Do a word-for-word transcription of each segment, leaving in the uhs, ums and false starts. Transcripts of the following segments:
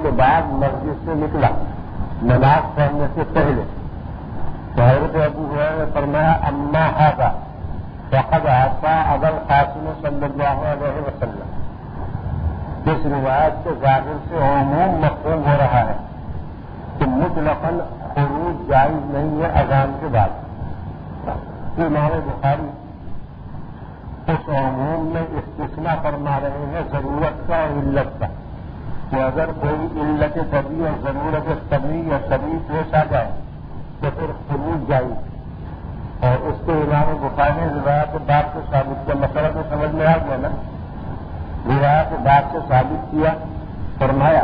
کے بعد مسجد سے نکلا نماز پڑھنے سے پہلے تو حضرت ابو ہریرہ نے فرمایا اما ھذا فقد عصى ابا القاسم صلی اللہ علیہ وسلم. اس روایت کے ظاہر سے عموم مفہوم ہو رہا ہے کہ مطلقاً خروج جائز نہیں ہے اذان کے بعد. امام بخاری اس عموم میں استثناء فرما رہے ہیں ضرورت کا اور علت کا کہ اگر کوئی علت طبی اور ضرورت طبی یا طبی پیش آ جائے تو پھر خروج جائز. اور اس کو امام بخاری نے روایت بات سے ثابت کیا. مسئلہ تو سمجھ میں آ گیا نا. روایت بات سے ثابت کیا فرمایا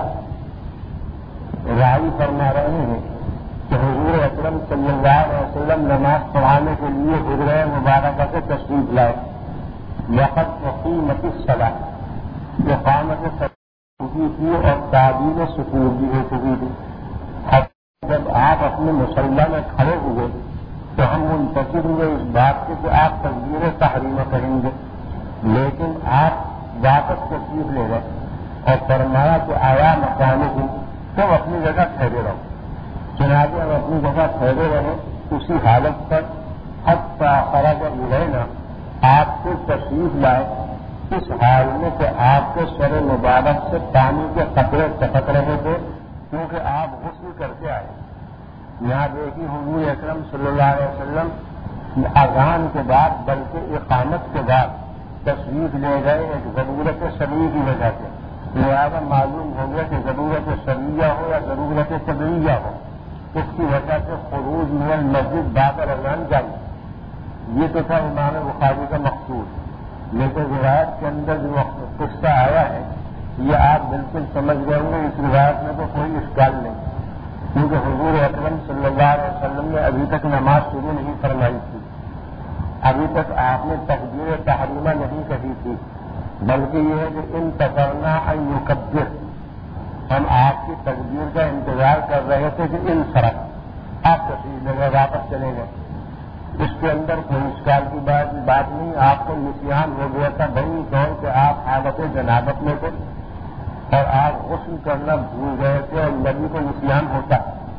راوی فرما رہے ہیں کہ حضور اکرم صلی اللہ علیہ وسلم نماز پڑھانے کے لیے حجرہ مبارکہ سے تشریف لائے. وقت اقیمت الصلاۃ اقامت ہوئی تھی اور تعبیر سکون بھی ہو چکی تھی. جب آپ اپنے مسلح میں کھڑے ہوئے تو ہم منتظر ہوئے اس بات کے کہ آپ تکبیر تحریمہ کہیں گے، لیکن آپ واپس تشریف لے گئے اور فرمایا کہ آیا مکانکم تم اپنی جگہ ٹھہرے رہو. چنانچہ ہم اپنی جگہ ٹھہرے رہے اسی حالت پر حتی خرج الینا آپ کو تشریف لائے اس حال میں کہ آپ کے سر مبارک سے پانی کے قطرے ٹپک رہے تھے کیونکہ آپ غسل کر کے آئے. یہاں دیکھیے حضور اکرم صلی اللہ علیہ وسلم اذان کے بعد بلکہ اقامت کے بعد تشریف لے گئے ایک ضرورت شرعی کی وجہ سے. لہٰذا معلوم ہو گیا کہ ضرورت شرعیہ ہو یا ضرورت طبعیہ ہو اس کی وجہ سے خروج من المسجد بعد الاذان جائز. یہ تو تھا امام بخاری کا مقصود. لیکن روایت کے اندر جو قصہ آیا ہے یہ آپ بالکل سمجھ گئے ہوں گے. اس روایت میں تو کوئی اشکال نہیں کیونکہ حضور اکرم صلی اللہ علیہ وسلم نے ابھی تک نماز شروع نہیں فرمائی تھی. ابھی تک آپ نے تکبیر تحریمہ نہیں کہی تھی، بلکہ یہ ہے کہ انتظرنا ان یکبر، ہم آپ کی تکبیر کا انتظار کر رہے تھے کہ ان فرق آپ تشریف لے گئے واپس چلے گئے. اس کے اندر کوئی اشکال کی بات بات نہیں. آپ کو نسیان ہو گیا تھا بڑی طور کہ آپ حالت جنابت میں تھے اور آپ غسل کرنا بھول گئے تھے اور نبی کو نسیان ہوتا.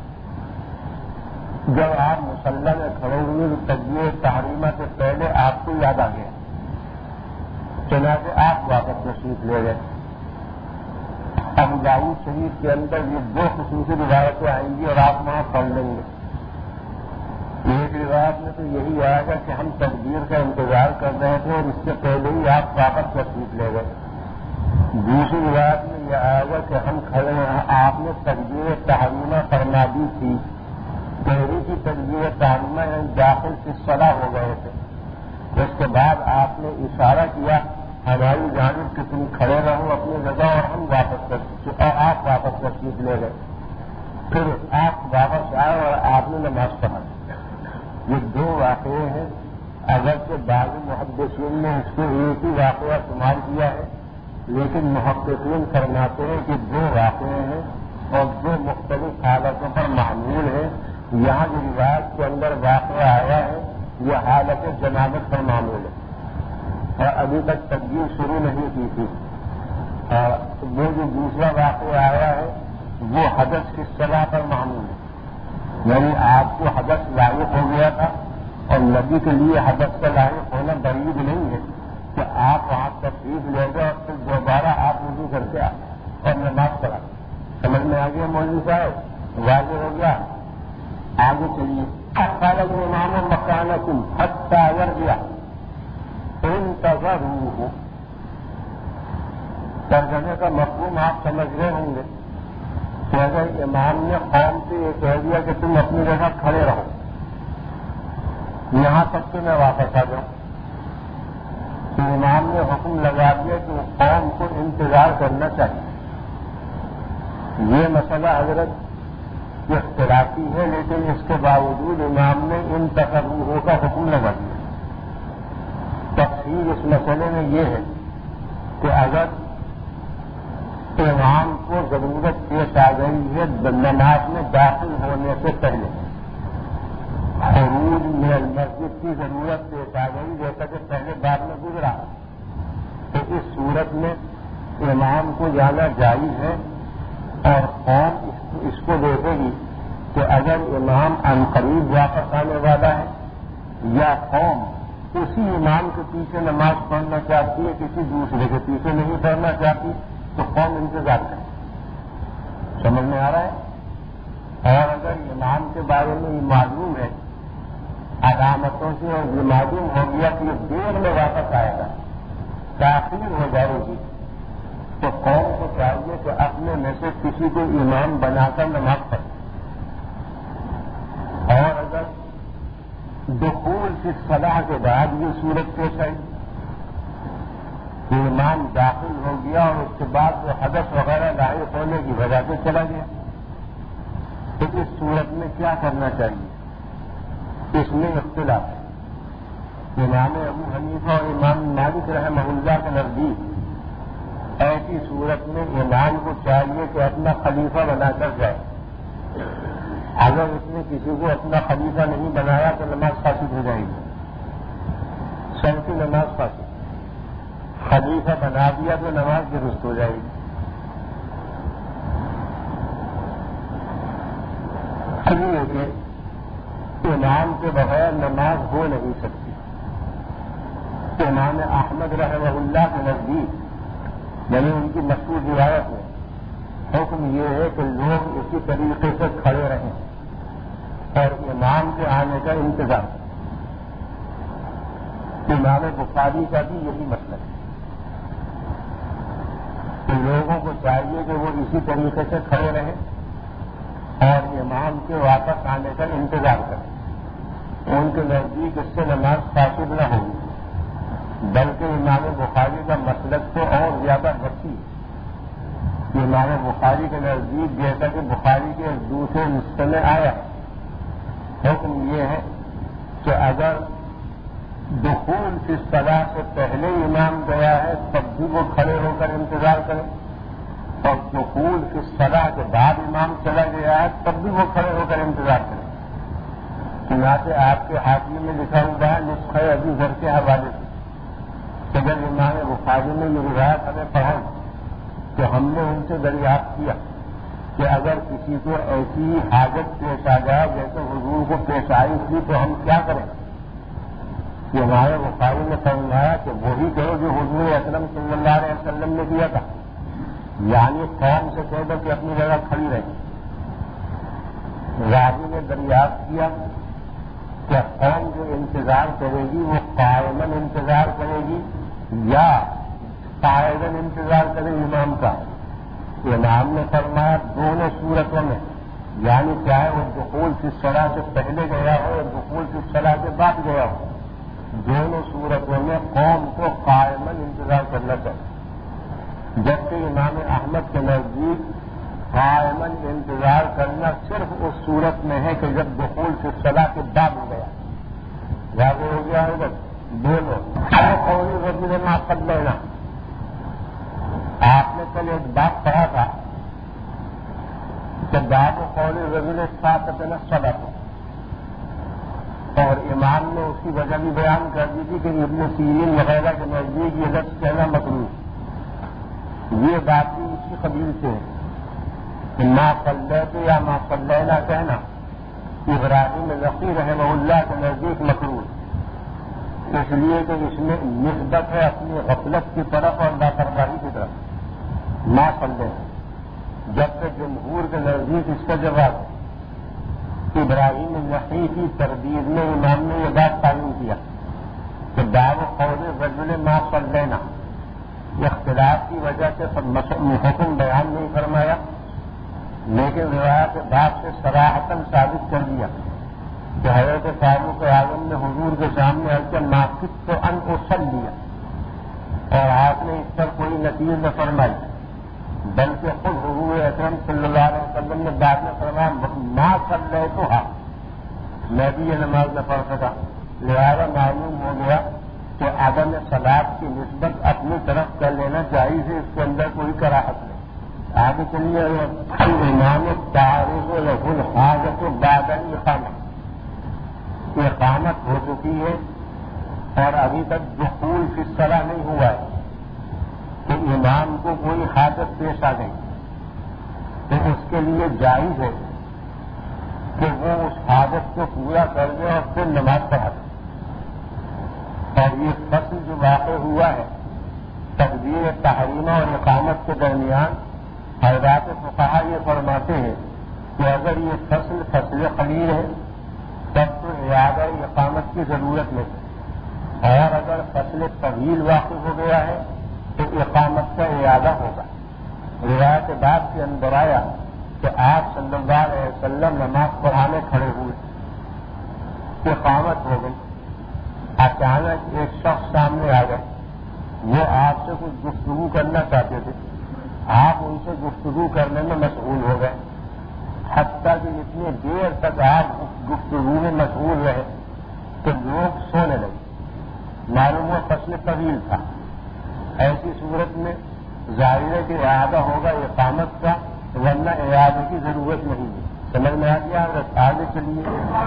جب آپ مصلی میں کھڑے ہوئے تو تکبیر تحریمہ سے پہلے آپ کو یاد آ گیا، چنانچہ آپ واپس تشریف لے گئے. ابو داؤد شریف کے اندر یہ دو خصوصی روایتیں آئیں گی اور آپ وہاں پڑھ لیں گے. ایک روایت میں تو یہی آئے گا کہ ہم تکبیر کا انتظار کر رہے تھے اور اس سے پہلے ہی آپ واپس تشریف لے گئے. دوسری روایت میں یہ آئے گا کہ ہم کھڑے ہیں آپ نے تکبیر تحریمہ فرما دی تھی. پہلی کی تکبیر تحریمہ یعنی داخل کی صلاح ہو گئے تھے. اس کے بعد آپ نے اشارہ کیا ہماری جانب کہ تم کھڑے رہو اپنی جگہ اور ہم واپس تشریف اور آپ واپس تشریف لے گئے. پھر آپ واپس آئے اور آپ نے نماز پڑھائی. یہ دو واقعے ہیں. اگرچہ بعض محدثین نے اس کو ایک ہی واقعہ شمار کیا ہے لیکن محققین فرماتے ہیں کہ دو واقعے ہیں اور دو مختلف حالتوں پر معمول ہیں. یہاں جو روایت کے اندر واقعہ آیا ہے یہ حالت جنابت پر معمول ہے اور ابھی تک تکبیر شروع نہیں کی تھی. اور وہ جو دوسرا واقعہ آیا ہے وہ حدث کی صلاح پر معمول ہے. یعنی آپ کو حدث لاحق ہو گیا تھا اور نبی کے لیے حدث کا لاحق ہونا بعید نہیں ہے کہ آپ وہاں تشریف لے گئے اور پھر دوبارہ آپ وضو کر کے آئے اور نماز پڑھا. سمجھ میں آ گیا مولوی صاحب؟ واضح ہو گیا. آگے چلیے. خالد امام مکانکم حتی یرجع انتظروہ. ترجمے کا مفہوم آپ سمجھ رہے ہوں گے کہ اگر امام نے قوم سے یہ کہہ دیا کہ تم اپنی جگہ کھڑے رہو یہاں تک کہ میں واپس آ جاؤں، تو امام نے حکم لگا دیا کہ وہ قوم کو انتظار کرنا چاہیے. یہ مسئلہ حضرت اختلافی ہے لیکن اس کے باوجود امام نے ان تقرروں کا حکم لگا دیا. تفصیل اس مسئلے میں یہ ہے کہ اگر امام کو ضرورت پیش آ گئی ہے نماز میں داخل ہونے سے پہلے، خروج من المسجد کی ضرورت پیش آ گئی جیسا کہ پہلے بار میں گزرا، تو اس صورت میں امام کو جانا جائز ہے اور قوم اس کو دیکھے گی کہ اگر امام عنقریب واپس آنے والا ہے یا قوم اسی امام کے پیچھے نماز پڑھنا چاہتی ہے، کسی دوسرے کے پیچھے نہیں پڑھنا چاہتی، تو قوم انتظار کرے. سمجھ میں آ رہا ہے؟ اور اگر امام کے بارے میں یہ معلوم ہے علامتوں سے اور یہ معلوم ہو گیا کہ یہ دیر میں واپس آئے گا، تاخیر ہو جائے گی، تو قوم کو چاہیے کہ اپنے میں سے کسی کو امام بنا کر نماز پڑھے. اور اگر دخول کی صلاح کے بعد یہ صورت پیش آئی کہ امام داخل ہو گیا اور اس کے بعد وہ حدث وغیرہ لاحق ہونے کی وجہ سے چلا گیا، تو اس صورت میں کیا کرنا چاہیے؟ اس میں اختلاف ہے. امام ابو حنیفہ اور امام مالک رحمہ اللہ کے نزدیک ایسی صورت میں امام کو چاہیے کہ اپنا خلیفہ بنا کر جائے. اگر اس نے کسی کو اپنا خلیفہ نہیں بنایا تو نماز فاسد ہو جائے گی، سب کی نماز فاسد. خلیفہ بنا دیا تو نماز درست ہو جائے گی. یہ کہ امام کے بغیر نماز ہو نہیں سکتی. امام احمد رحمہ اللہ کے نزدیک یعنی ان کی مشہور روایت میں حکم یہ ہے کہ لوگ اسی طریقے سے کھڑے رہیں اور امام کے آنے کا انتظار. امام بخاری کا بھی یہی مسئلہ ہے کہ لوگوں کو چاہیے کہ وہ اسی طریقے سے کھڑے رہیں اور امام کے واپس آنے کا انتظار کریں. ان کے نزدیک اس سے نماز فاسد نہ ہوگی، بلکہ امام بخاری کا مسلک تو اور زیادہ وسیع ہے. امام بخاری کے نزدیک جیسا کہ بخاری کے دوسرے نسخے میں آیا حکم یہ ہے کہ اگر دخول کی صلاح سے پہلے امام گیا ہے تب بھی وہ کھڑے ہو کر انتظار کریں، اور دخول کی صلاح کے بعد امام چلا گیا ہے تب بھی وہ کھڑے ہو کر انتظار کریں. چنانچہ آپ کے حاشیے میں لکھا ہوا ہے نسخہ ابو ذر کے حوالے سے کہ جب امام بخاری نے یہ روایت ہمیں پڑھائی تو ہم نے ان سے دریافت کیا کہ اگر کسی کو ایسی حاجت پیش آ جائے جیسے حضور کو پیش آئی تھی تو ہم کیا کریں؟ کہ ہمارے بخاری نے فرمایا کہ وہی کرو جو حضور اکرم صلی اللہ علیہ وسلم نے کیا تھا، یعنی قوم سے کہہ دو کہ اپنی جگہ کھڑی رہے. راوی نے دریافت کیا کہ قوم جو انتظار کرے گی وہ قائمن انتظار کرے گی یا قائدن انتظار کرے امام کا. امام نے فرمایا دونوں صورتوں میں، یعنی چاہے وہ دخول کی صلاح سے پہلے گیا ہو یا دخول کی صلاح کے بعد گیا ہو، دونوں صورتوں میں قوم کو قائمن انتظار کرنا چاہیے. جبکہ امام احمد کے نزدیک قائمن انتظار کرنا صرف اس صورت میں ہے کہ جب دخول کی صلاح کے بعد ہو گیا. واضح ہو گیا ہوگا دونوں قولی رجل ما قد لینا. آپ نے کل ایک بات پڑھا تھا کہ باب قول رجل ساقط الصلاۃ، اور امام نے اس کی وجہ بھی بیان کر دی تھی کہ ابن سیرین وغیرہ کے نزدیک یہ لفظ کہنا مکروہ. یہ بات بھی اسی قبیل سے کہ ما صلیت یا ما صلینا کہنا ابراہیم نقی رحمہ اللہ کے نزدیک مکروہ، اس لیے کہ اس میں نسبت ہے اپنی غفلت کی طرف اور لاپرواہی کی طرف. ما صلی، جبکہ جمہور کے نزدیک اس کا جواب ہے. ابراہیم نقی کی تردید میں امام نے یہ بات تعین کیا کہ باب قول رجل ما صلینا اختلاف کی وجہ سے حکم بیان نہیں فرمایا، لیکن روایت باب سے صراحتاً ثابت کر دیا کہ حضرت فاروق اعظم نے حضور کے سامنے عرض ناقص تو ان اصلی، اور آپ نے اس پر کوئی نتیجہ نہ فرمائی، بلکہ خود حضور اکرم صلی اللہ علیہ وسلم نے بعد میں فرمایا ما صلیتھا، میں بھی یہ نماز نہ پڑھ سکا. لہذا معلوم ہو گیا کہ عدم صلاۃ کی نسبت اپنی طرف کر لینا چاہیے، اس کے اندر کوئی کراہت نہیں. آگے چلیے امام تعارض له الحاجت بعد الاقامہ. اقامت ہو چکی ہے اور ابھی تک دخول کی صلاح نہیں ہوا ہے، تو امام کو کوئی حاجت پیش آ گئی، تو کے لیے جائز ہے کہ وہ اس حاجت کو پورا کر دے اور پھر نماز پڑھا دے. اور یہ فصل جو واقع ہوا ہے تکبیر تحریمہ اور اقامت کے درمیان، حضرات فقہا یہ فرماتے ہیں کہ اگر یہ فصل فصل قلیل ہے تب تو اعادہ اقامت کی ضرورت نہیں، اور اگر فصل طویل واقع ہو گیا ہے تو اقامت کا اعادہ ہوگا. روایت بات کے اندر آیا کہ آپ صلی اللہ علیہ وسلم نماز پڑھانے کھڑے ہوئے، اقامت ہو گئی، اچانک ایک شخص سامنے آ گئے، وہ آپ سے کچھ گفتگو کرنا چاہتے تھے، آپ ان سے گفتگو کرنے میں مشغول ہو گئے، حتیٰ کہ اتنی دیر تک آپ گفتگو میں مشغول رہے کہ لوگ سونے لگے. معلوم ہوا فصل طویل تھا. ایسی صورت میں ظاہر ہے کہ اعادہ ہوگا اقامت کا، ورنہ اعادے کی ضرورت نہیں ہے. سمجھ میں آ گیا؟ آگے چلیے.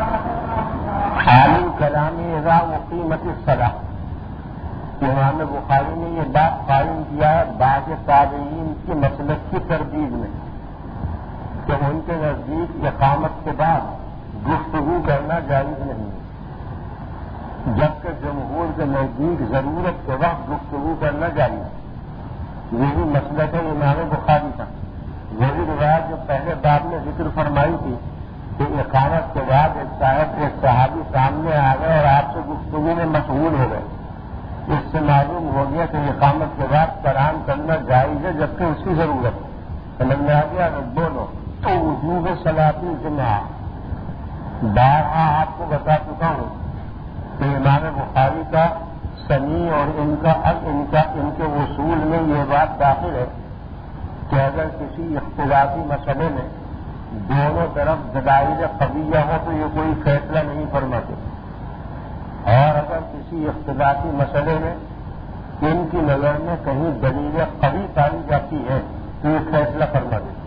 عالم کلامی اذا اقیمت الصلاۃ، امام بخاری نے یہ بات قائم کیا ہے بعض تابعین کی مسلک کی تردید میں کہ ان کے نزدیک اقامت کے بعد گفتگو کرنا جائز نہیں ہے، جبکہ جمہور کے نزدیک ضرورت کے وقت گفتگو کرنا جائز ہے. یہی مسلک ہے امام بخاری کا. وہی روایت جو پہلے باب میں ذکر فرمائی تھی کہ اقامت کے بعد ایک صاحب ایک صحابی سامنے آ گئے اور آپ سے گفتگو میں مشغول ہو گئے، اس سے معلوم ہو گیا کہ اقامت کے بعد قرآن کرنا جائز ہے جبکہ اس کی ضرورت ہے. سمجھ میں آ گیا؟ اگر بولو تو وجوب صلاۃ الجمعہ بارہا آپ کو بتا چکا ہوں کہ امام بخاری کا سمیع اور ان کا ان کا ان کے اصول میں یہ بات داخل ہے کہ اگر کسی اختلافی مسئلے میں دونوں طرف دلائل قویہ ہو تو یہ کوئی فیصلہ نہیں فرماتے، اور اگر کسی اختلافی مسئلے میں ان کی نظر میں کہیں دلیل قوی پائی جاتی ہے تو یہ فیصلہ فرما دیتے.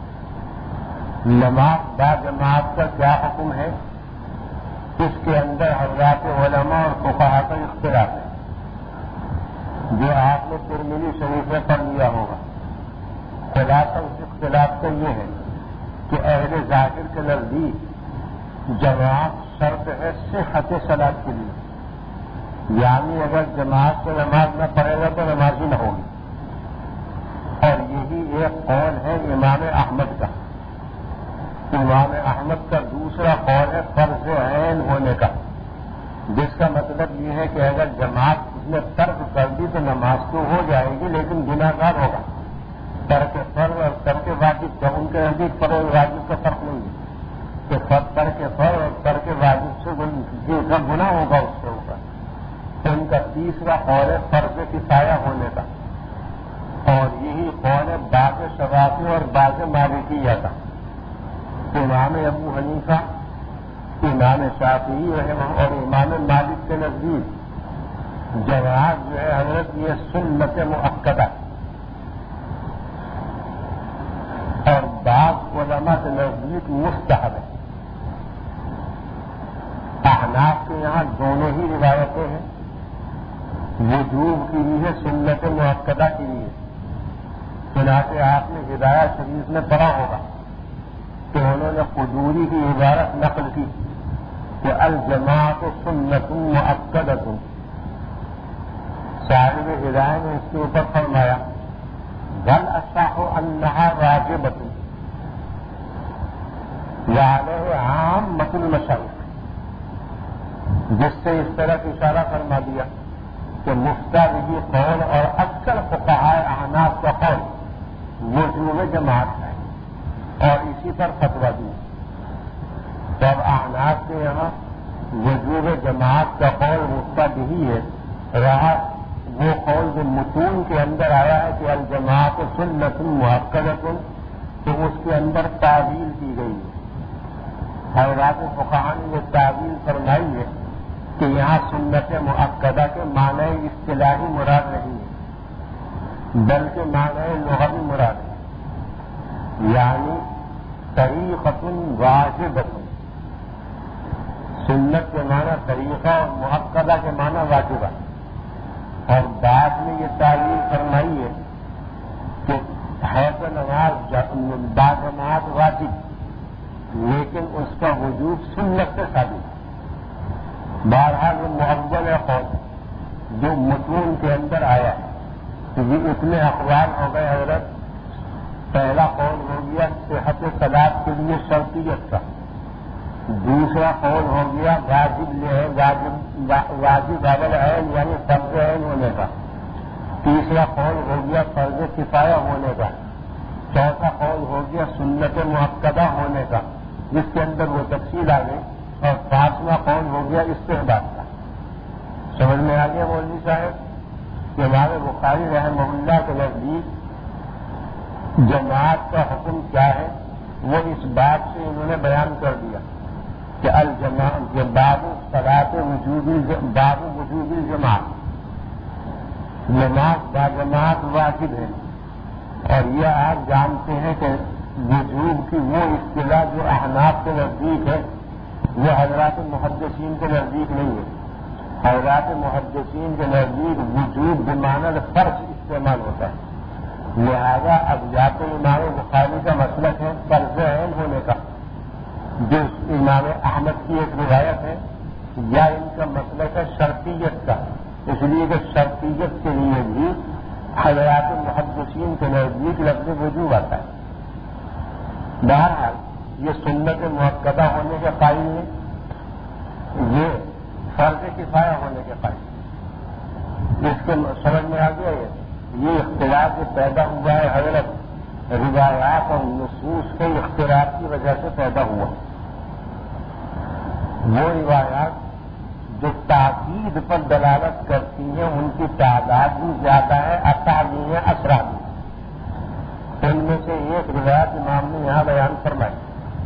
نماز با جماعت کا کیا حکم ہے؟ اس کے اندر حضرات علماء اور فقہا کا اختلاف ہے جو آپ نے ترمذی شریف میں پڑھ لیا ہوگا. خلاصہ اس اختلاف کا یہ ہے کہ اہل ظاہر کے نزدیک جماعت شرط ہے صحت صلاۃ کے لیے، یعنی اگر جماعت سے نماز نہ پڑھے گا تو نماز ہی نہ ہوگی. اور یہی ایک قول ہے امام احمد کا. امام احمد کا دوسرا قول ہے فرض عین ہونے کا، جس کا مطلب یہ ہے کہ اگر جماعت اس نے ترک کر دی تو نماز تو ہو جائے گی لیکن گناہ گار ہوگا. ترک فرض اور ترک واجب کا ان کے نزدیک فرض اور واجب کا فرق نہیں ہے کہ ترک فرض اور ترک واجب سے جو گناہ ہوگا اس سے ہوگا. تو ان کا تیسرا قول ہے فرض کفایہ ہونے کا، اور یہی قول ہے بعض شافعی اور بعض مالکیہ کا. امام ابو حنیفہ، امام شافعی رحمہ اور امام مالک کے نزدیک جماعت جو ہے حضرت یہ سنت مؤکدہ، اور بعض علماء کے نزدیک مستحب ہے. احناف کے یہاں دونوں ہی روایتیں ہیں، وجوب کی بھی ہے سنت مؤکدہ کی بھی ہے. چنانچہ آپ نے ہدایہ شریف میں پڑھا ہوگا کہ انہوں نے قدوری کی عبارت نقل کی کہ الجماعت سنت مؤکدہ. صاحب ہدایہ نے اس کے اوپر فرمایا بل اصح انہا واجبۃ وعلیہ عامۃ المشائخ، جس سے اس طرح اشارہ فرما دیا کہ مفتہ بھی قول اور اکثر فقہاء احناف کا قول وجوب جماعت ہے اور اسی پر فتویٰ دی. تو اب احناف کے یہاں وجوب جماعت کا قول مفتہ بھی ہے، رہا وہ قول جو متون کے اندر آیا ہے کہ الجماعت سنت مؤکدہ، تو اس کے اندر تعویل کی گئی ہے. حضرات فقہا نے یہ تعویل فرمائی ہے کہ یہاں سنت مؤکدہ کے معنی اصطلاحی مراد نہیں ہے بلکہ معنی لغوی مراد ہے، یعنی طریقۃ واجبۃ. سنت کے معنی طریقہ اور مؤکدہ کے معنی واجبہ. اور بعد میں یہ تعلیم فرمائی ہے کہ ہے تو نماز باجماعت آیا کہ یہ اتنے اقوال ہو گئے حضرت. پہلا قول ہو گیا صحت صلاۃ کے لیے شرطیت کا. دوسرا قول ہو گیا واجب ہے واجب واجب اول عین یعنی فرض عین ہونے کا. تیسرا قول ہو گیا فرض کفایہ ہونے کا. چوتھا قول ہو گیا سنت مؤکدہ ہونے کا جس کے اندر وہ تفصیل آ گئی. اور پانچواں قول ہو گیا استحباب کا. سمجھ میں آ گیا مولوی صاحب کہ ہمارے بخاری رحمہ اللہ کے نزدیک جماعت کا حکم کیا ہے وہ اس بات سے انہوں نے بیان کر دیا کہ الجماعت یہ باب صلاۃ وجوب باب وجوب الجماعت نماز با جماعت واجب ہے. اور یہ آپ جانتے ہیں کہ وجوب کی وہ اصطلاح جو احناف کے نزدیک ہے وہ حضرات محدثین کے نزدیک نہیں ہے. حضرات محدثین کے نزدیک وجوب بمعنی فرض استعمال ہوتا ہے. لہذا اب یا تو امام بخاری کا مسلک ہے فرض عین ہونے کا جو امام احمد کی ایک روایت ہے یا ان کا مسلک ہے شرطیت کا. اس لیے کہ شرطیت کے لیے بھی حضرات محدثین کے نزدیک لفظ وجوب آتا ہے. بہرحال یہ سنت مؤکدہ ہونے کے قائل ہے, یہ فرض کفایہ ہونے کے قائل. اس کے سمجھ میں آ گیا یہ اختلاف جو پیدا ہوا ہے حضرت روایات اور نصوص کے اختلاف کی وجہ سے پیدا ہوا. وہ روایات جو تاکید پر دلالت کرتی ہیں ان کی تعداد بھی زیادہ ہے, اطالی ہے, اسرا بھی. ان میں سے ایک روایت امام نے یہاں بیان فرمائی,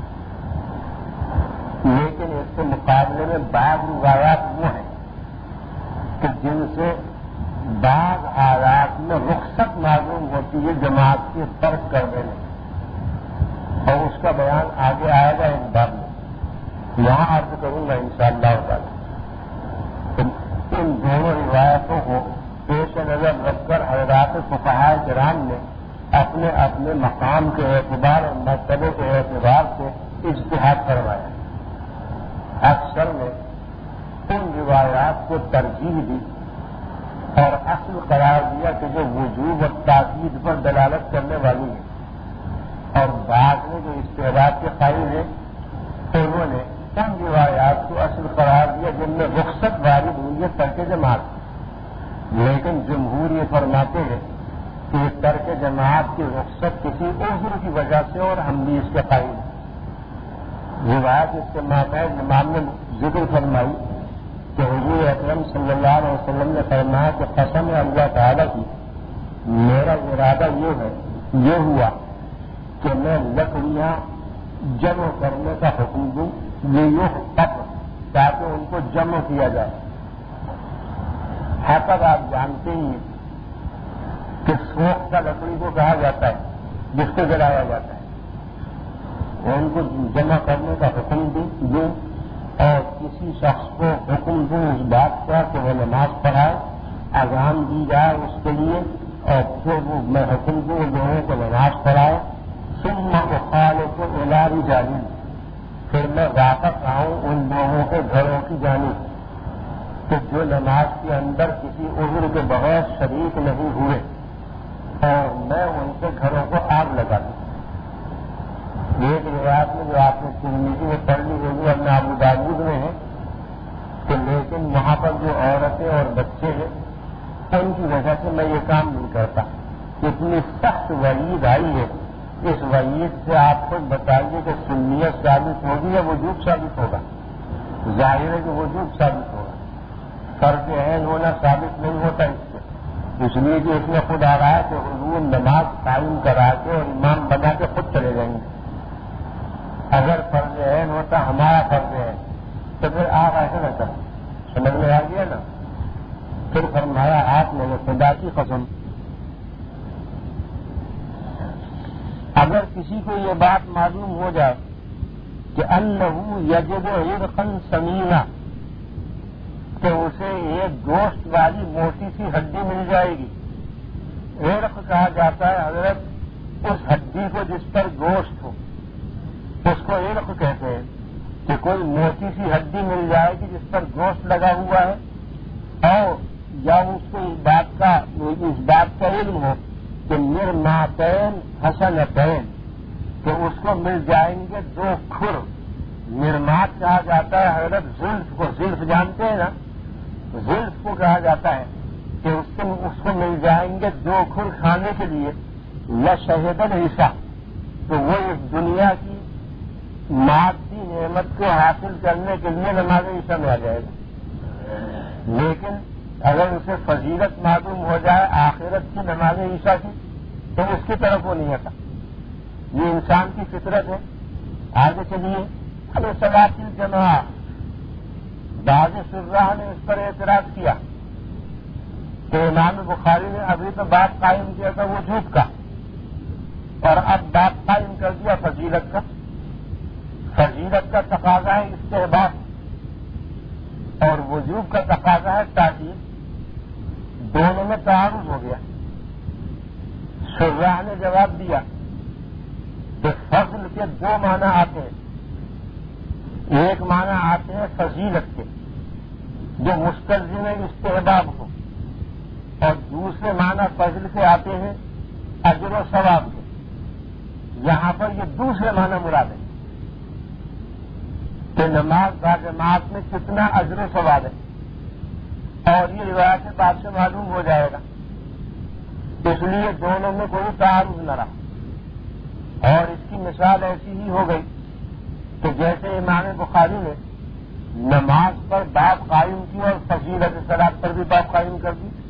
لیکن اس کے مقابلے میں بعض روایات وہ ہیں کہ جن سے بعض حالات میں رخصت معلوم ہوتی ہے جماعت کے ترک کر دینے, اور اس کا بیان آگے آئے گا اس بار میں. یہاں عرض کروں گا انشاءاللہ تعالی. ان دونوں روایتوں کو پیش نظر رکھ کر حضرات فقہاء کرام نے اپنے اپنے مقام کے اعتبار اور مرتبے کے اعتبار سے اجتہاد کروایا. اکثر نے ان روایات کو ترجیح دی اور اصل قرار دیا کہ جو وجوب اور تاکید پر دلالت کرنے والی ہے, اور بعد میں جو استحباب کے قائل ہیں انہوں نے ان روایات کو اصل قرار دیا جن میں رخصت وارد ہوئی ہے ترک جماعت. لیکن جمہور یہ فرماتے ہیں کہ ترک جماعت کی رخصت کسی عذر کی وجہ سے اور ہم بھی اس کے قائل ہیں. روایت اس کے ماتحت امام نے ذکر فرمائی کہ حضور اکرم صلی اللہ علیہ وسلم نے فرمایا کہ قسم اللہ تعالیٰ کی میرا ارادہ یہ ہے یہ ہوا کہ میں لکڑیاں جمع کرنے کا حکم دوں یہ تک تاکہ ان کو جمع کیا جائے. حقیقت آپ جانتے ہی کہ سوکھ کا لکڑی کو کہا جاتا ہے جس کو جلایا جاتا ہے. ان کو جمع کرنے کا حکم دوں اور کسی شخص کو حکم دوں اس بات کا کہ وہ نماز پڑھائے, اذان دی جائے اس کے لیے, اور پھر وہ میں حکم دوں لوگوں کو نماز پڑھائے. ثم اخالف الى رجال, پھر میں واپس آؤں ان لوگوں کے گھروں کی جانب کہ جو نماز کے اندر کسی عذر کے بغیر شریک نہیں ہوئے, اور میں ان کے گھروں کو آگ لگا دوں. ایک روایت میں جو آپ نے ترمذی میں پڑھ لی ہوگی اور ابو داؤد میں ہے کہ لیکن وہاں پر جو عورتیں اور بچے ہیں ان کی وجہ سے میں یہ کام نہیں کرتا. اتنی سخت وعید آئی ہے, اس وعید سے آپ خود بتائیے کہ سنیت ثابت ہوگی یا وجوب ثابت ہوگا. ظاہر ہے کہ وجوب ثابت ہوگا, فرض عین ہونا ثابت نہیں ہوتا اس سے. اس لیے کہ اس میں خود آ رہا ہے کہ حضور نماز قائم کرا کے اور امام بنا کے خود چلے جائیں گے. اگر فرض عین ہوتا ہمارا فرض ہے تو پھر آپ ایسے نہ کریں. سمجھ میں آ گیا نا. پھر فرمایا آپ نے خدا کی قسم اگر کسی کو یہ بات معلوم ہو جائے کہ انہو یجب عرقا سمینا, تو اسے ایک گوشت والی موٹی سی ہڈی مل جائے گی. عرق کہا جاتا ہے حضرت اس ہڈی کو جس پر گوشت ہو, اس کو عرق کہتے ہیں. کہ کوئی موٹی سی ہڈی مل جائے گی جس پر گوشت لگا ہوا ہے, اور یا اس کو اس بات کا اس بات کا علم ہو کہ مرماتین حسنتین، کہ اس کو مل جائیں گے دو کھر. مرمات کہا جاتا ہے حضرت زلف کو، زلف جانتے ہیں نا، زلف کو کہا جاتا ہے کہ اس کو اس کو مل جائیں گے دو کھر کھانے کے لیے. یا شہد العیسیٰ، تو وہ اس دنیا کی مادی نعمت کو حاصل کرنے کے لیے نماز عیشاء میں آ جائے گا. لیکن اگر اسے فضیلت معلوم ہو جائے آخرت کی نماز عیشاء کی تو اس کی طرف وہ نہیں آتا. یہ انسان کی فطرت ہے. آگے چلیے. ارے صلاۃ الجماع، بعض شراح نے اس پر اعتراض کیا کہ امام بخاری نے ابھی تو بات قائم کیا تھا وجوب کا، اور اب بات قائم کر دیا فضیلت کا. فضیلت کا تقاضا ہے استحباب اور وجوب کا تقاضا ہے تاکید. دونوں میں تعارض ہو گیا. شراح نے جواب دیا کہ فضل کے دو معنی آتے ہیں. ایک معنی آتے ہیں فضیلت کے جو مستلزم استحباب کو، اور دوسرے معنی فضل کے آتے ہیں اجر و ثواب کے. یہاں پر یہ دوسرے معنی مراد ہے کہ نماز با جماعت میں کتنا اجر و ثواب ہے، اور یہ روایت کے بات سے معلوم ہو جائے گا. اس لیے دونوں میں کوئی تعارض نہ رہا. اور اس کی مثال ایسی ہی ہو گئی کہ جیسے امام بخاری نے نماز پر باب قائم کی اور فضیلت صلاۃ پر بھی باب قائم کر دی.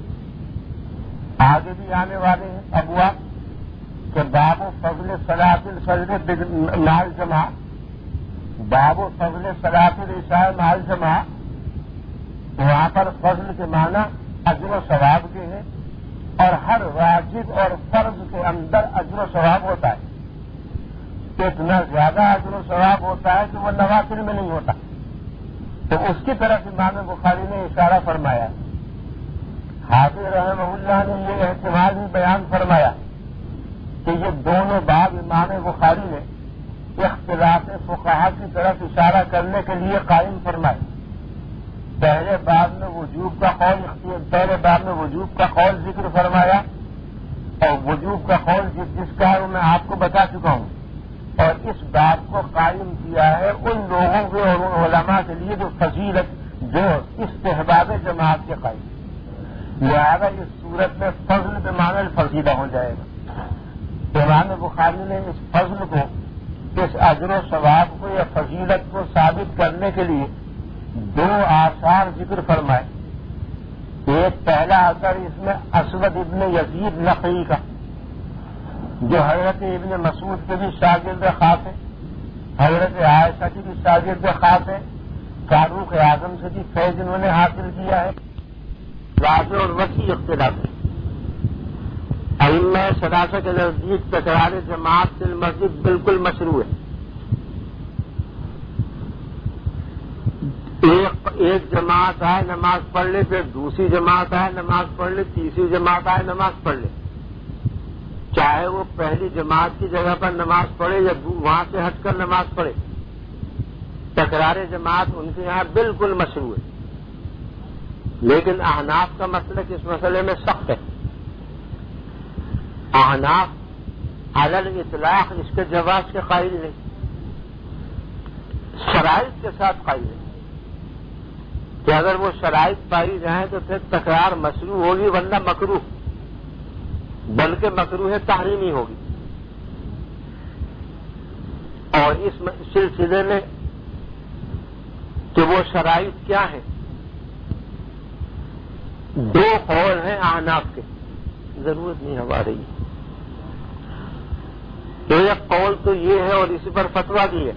آگے بھی آنے والے ہیں ابواب کہ باب و فضل صلاۃ الفجر مال جمع، باب و فضل صلاۃ العشاء مال جمع. وہاں پر فضل کے معنی اجر و ثواب کے ہیں، اور ہر واجب اور فرض کے اندر اجر و ثواب ہوتا ہے. اتنا زیادہ اجر و ثواب ہوتا ہے کہ وہ نوافل میں نہیں ہوتا. تو اس کی طرف امام بخاری نے اشارہ فرمایا. حافظ رحمہ اللہ نے یہ احتمال بھی بیان فرمایا کہ یہ دونوں باب امام بخاری نے اختلاف فقہا کی طرف اشارہ کرنے کے لیے قائم فرمائے. پہلے باب میں وجوب کا قول پہلے باب میں وجوب کا قول ذکر فرمایا، اور وجوب کا قول جس جس کا ہے وہ میں آپ کو بتا چکا ہوں. اور اس بات کو قائم کیا ہے ان لوگوں کے اور ان علماء کے لیے جو فضیلت جو استحباب جماعت کے قائم. لہذا اس صورت میں فضل بے معنی الفضیلہ ہو جائے گا. امام بخاری نے اس فضل کو، اس اجر و ثواب کو یا فضیلت کو ثابت کرنے کے لیے دو آثار ذکر فرمائے. ایک پہلا اثر اس میں اسود ابن یزید نقعی کا، جو حضرت ابن مسعود کے بھی شاگرد خاص ہے، حضرت عائشہ کی بھی شاگرد خاص ہے، فاروق اعظم سے بھی فیض انہوں نے حاصل کیا ہے. واضح اور وسیع اختلاف ہے. ائمہ ثلاثہ کے نزدیک تکرار جماعت فی المسجد بالکل مشروع ہے. ایک ایک جماعت آئے نماز پڑھ لے، پھر دوسری جماعت آئے نماز پڑھ لے، تیسری جماعت آئے نماز پڑھ لے، چاہے وہ پہلی جماعت کی جگہ پر نماز پڑھے یا وہاں سے ہٹ کر نماز پڑھے. تکرار جماعت ان کے یہاں بالکل مشروع ہے. لیکن احناف کا مسلک اس مسئلے میں سخت ہے. احناف علی الاطلاق اس کے جواز کے قائل نہیں، شرائط کے ساتھ قائل نہیں کہ اگر وہ شرائط پائی جائیں تو پھر تکرار مشروع ہوگی، ورنہ مکروہ، بلکہ مکروہ تحریمی ہوگی. اور اس سلسلے میں کہ وہ شرائط کیا ہیں، دو قول ہیں احناف کے. ضرورت نہیں ہوا رہی. تو ایک قول تو یہ ہے اور اسی پر فتویٰ دی ہے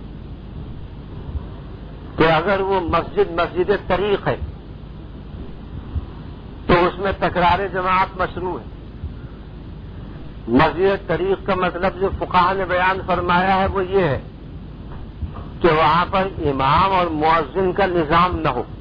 کہ اگر وہ مسجد مسجد طریق ہے تو اس میں تکرار جماعت مشروع ہے. مسجد طریق کا مطلب جو فقہا نے بیان فرمایا ہے وہ یہ ہے کہ وہاں پر امام اور مؤذن کا نظام نہ ہو،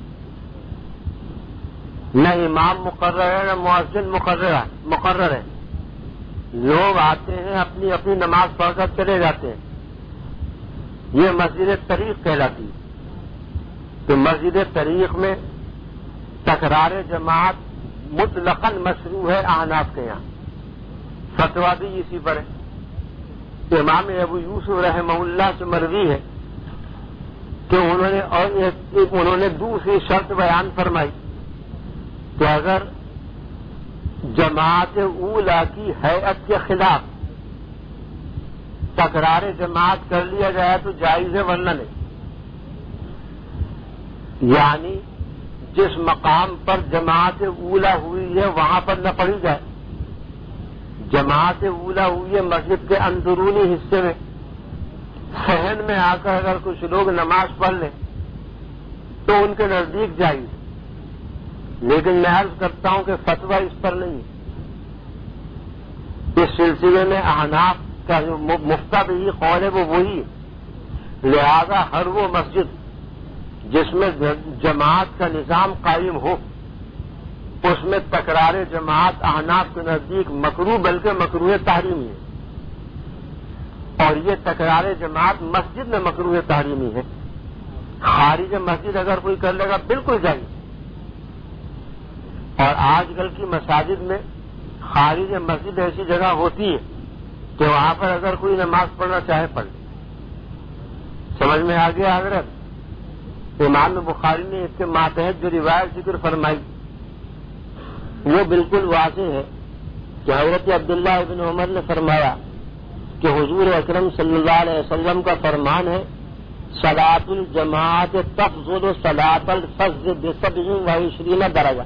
نہ امام مقرر ہے نہ مؤذن مقرر مقرر ہے. لوگ آتے ہیں اپنی اپنی نماز پڑھ کر چلے جاتے ہیں. یہ مسجد طریق کہلاتی ہے. تو مسجد طریق میں تکرار جماعت مطلقاً مشروع ہے احناف کے یہاں، فتویٰ بھی اسی پر ہے۔ امام ابو یوسف رحمہ اللہ سے مروی ہے کہ انہوں نے اور ایک انہوں نے دوسری شرط بیان فرمائی کہ اگر جماعت اولا کی ہیئت کے خلاف تکرار جماعت کر لیا جائے تو جائز ہے، ورنہ نہیں۔ یعنی جس مقام پر جماعت اولا ہوئی ہے وہاں پر نہ پڑھی جائے۔ جماعت اولا ہوئی ہے مسجد کے اندرونی حصے میں، صحن میں آ کر اگر کچھ لوگ نماز پڑھ لیں تو ان کے نزدیک جائز، لیکن میں عرض کرتا ہوں کہ فتویٰ اس پر نہیں ہے۔ اس سلسلے میں احناف کا جو مفتہ بھی قول ہے وہ وہی ہے، لہذا ہر وہ مسجد جس میں جماعت کا نظام قائم ہو اس میں تکرار جماعت احناف کے نزدیک مکروہ بلکہ مکروہ تحریمی ہے، اور یہ تکرار جماعت مسجد میں مکروہ تحریمی ہے۔ خارج مسجد اگر کوئی کر لے گا بالکل جائز، اور آج کل کی مساجد میں خارج مسجد ایسی جگہ ہوتی ہے کہ وہاں پر اگر کوئی نماز پڑھنا چاہے پڑھ لے۔ سمجھ میں آ گیا حضرت؟ امام بخاری نے اس کے ماتحت جو روایت ذکر فرمائی وہ بالکل واضح ہے کہ حضرت عبداللہ ابن عمر نے فرمایا کہ حضور اکرم صلی اللہ علیہ وسلم کا فرمان ہے صلاۃ الجماعت تفضل صلاۃ الفضل بسبع وعشرین درجہ،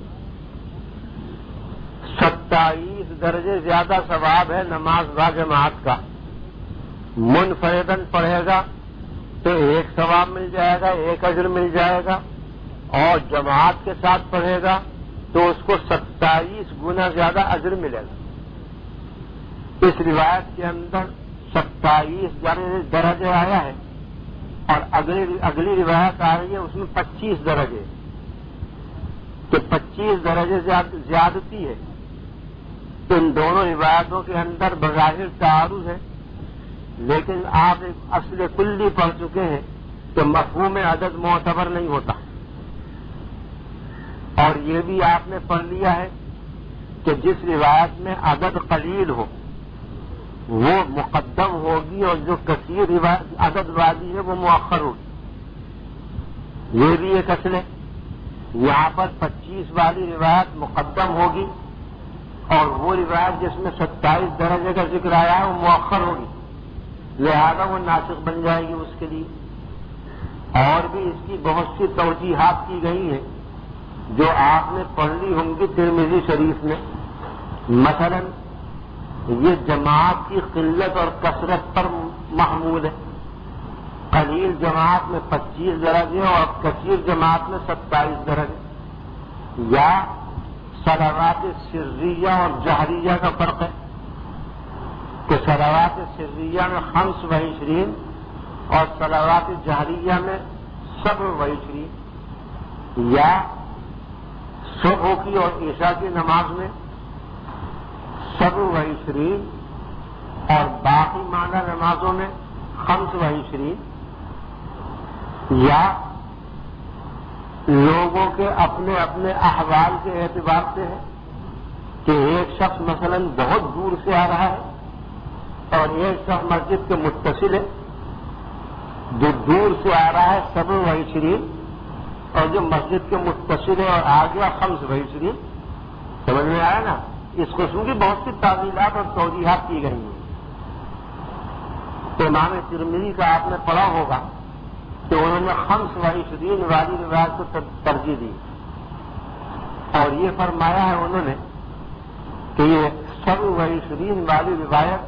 ستائیس درجے زیادہ ثواب ہے نماز با جماعت کا۔ منفردن پڑھے گا تو ایک ثواب مل جائے گا، ایک اجر مل جائے گا، اور جماعت کے ساتھ پڑھے گا تو اس کو ستائیس گنا زیادہ اجر ملے گا۔ اس روایت کے اندر ستائیس درجے آیا ہے، اور اگلی اگلی روایت آ رہی ہے اس میں پچیس درجے، تو پچیس درجے زیادتی ہے۔ ان دونوں روایتوں کے اندر بظاہر تعارض ہے، لیکن آپ ایک اصل کلی پڑھ چکے ہیں کہ مفہوم عدد معتبر نہیں ہوتا، اور یہ بھی آپ نے پڑھ لیا ہے کہ جس روایت میں عدد قلیل ہو وہ مقدم ہوگی، اور جو کثیر عدد والی ہے وہ مؤخر ہوگی۔ یہ بھی ایک اصل ہے، یہاں پر پچیس والی روایت مقدم ہوگی، اور وہ روایت جس میں ستائیس درجے کا ذکر آیا ہے وہ مؤخر ہوگی، لہذا وہ ناسخ بن جائے گی اس کے لیے۔ اور بھی اس کی بہت سی توجیحات کی گئی ہیں جو آپ نے پڑھ لی ہوں گی ترمذی شریف میں۔ مثلا یہ جماعت کی قلت اور کثرت پر محمول ہے، قلیل جماعت میں پچیس درجے اور کثیر جماعت میں ستائیس درجے، یا صلوات سریہ اور جہریہ کا فرق ہے کہ صلوات سریہ میں خمس و عشرین اور صلوات جہریہ میں سبع و عشرین، یا صبح کی اور عشاء کی نماز میں سبع و عشرین اور باقی معنی نمازوں میں خمس و عشرین، یا لوگوں کے اپنے اپنے احوال کے اعتبار سے ہے کہ ایک شخص مثلا بہت دور سے آ رہا ہے اور ایک شخص مسجد کے متصل ہے، جو دور سے آ رہا ہے سبع و عشرین، اور جو مسجد کے متصل ہے اور آ گیا خمس و عشرین۔ سمجھ میں آیا نا؟ اس قسم کی بہت سی تعویلات اور توضیحات کی گئی ہیں۔ امام ترمذی کا آپ نے پڑھا ہوگا کہ انہوں نے خمس و عشرین والی روایت کو ترجیح دی، اور یہ فرمایا ہے انہوں نے کہ یہ سبع و عشرین والی روایت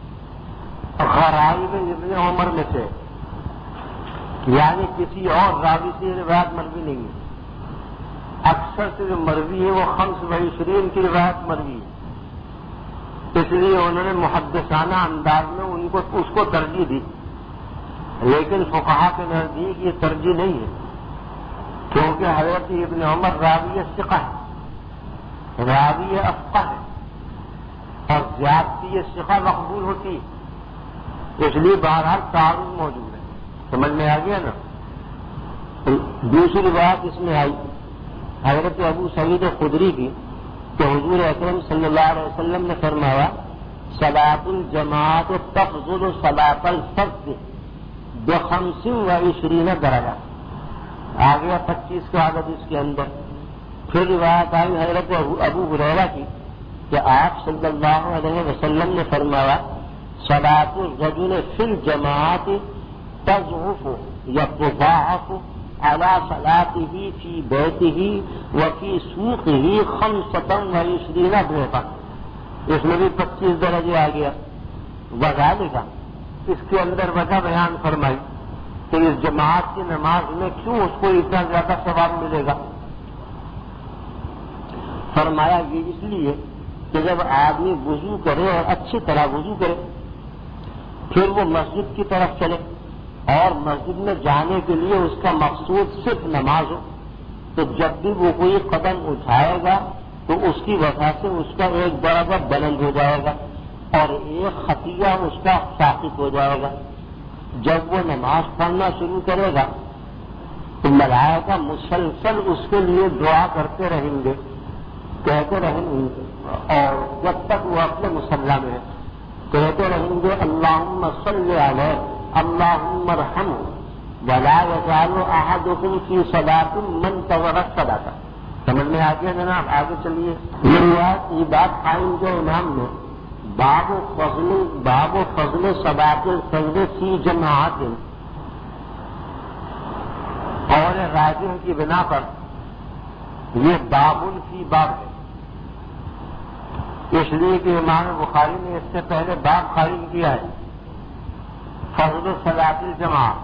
غرائب ابن عمر میں سے، یعنی کسی اور راوی سے روایت مروی نہیں ہے۔ اکثر سے جو مروی ہے وہ خمس و عشرین کی روایت مروی ہے، اس لیے انہوں نے محدثانہ انداز میں ان کو اس کو ترجیح دی، لیکن فقہا کے نزدیک یہ ترجیح نہیں ہے، کیونکہ حضرت ابن عمر راوی ثقہ ہے، راوی افقہ ہے، اور زیادتی ثقہ مقبول ہوتی ہے، اس لیے بہرحال تعارض موجود ہے۔ سمجھ میں آ گیا نا؟ دوسری بات اس میں آئی حضرت ابو سعید خدری کی کہ حضور اکرم صلی اللہ علیہ وسلم نے فرمایا صلاۃ الجماعت تفضل صلاۃ الفرد بخمس و عشرین درجہ. آ گیا پچیس کا عدد اس کے اندر. پھر روایت آئی حضرت ابو ہریرہ کی کہ آپ صلی اللہ علیہ وسلم نے فرمایا صلاۃ الرجل فی الجماعت تضعف یا تضاعف على صلاته فی بیته وفی سوقه خمسۃ و عشرین ضعفا. اس میں بھی پچیس درجے آ گیا. وذالک اس کے اندر وجہ بیان فرمائی کہ اس جماعت کی نماز میں کیوں اس کو اتنا زیادہ ثواب ملے گا. فرمایا یہ اس لیے کہ جب آدمی وضو کرے اور اچھی طرح وضو کرے پھر وہ مسجد کی طرف چلے اور مسجد میں جانے کے لیے اس کا مقصود صرف نماز ہو تو جب بھی وہ کوئی قدم اٹھائے گا تو اس کی وجہ سے اس کا ایک درجہ بلند ہو جائے گا اور ایک خطیہ اس کا ساقط ہو جائے گا. جب وہ نماز پڑھنا شروع کرے گا تو ملائکہ مسلسل اس کے لیے دعا کرتے رہیں گے کہتے رہیں گے اور جب تک وہ اپنے مصلی میں کہتے رہیں گے اللہم صلی علیہ اللہم ارحمہ ولا یزال احدکم فی صلاۃ من طولت صلاۃہ. سمجھ میں آ گیا جناب؟ آگے چلیے. یہ روایت یہ بات قائم جو امام نے باب فضل باب فضل صلاۃ الفجر فی جماعت اور راجح کی بنا پر یہ باب فی باب ہے اس لیے کہ امام بخاری نے اس سے پہلے باب قائم کیا ہے فضل صلاۃ الجماعت.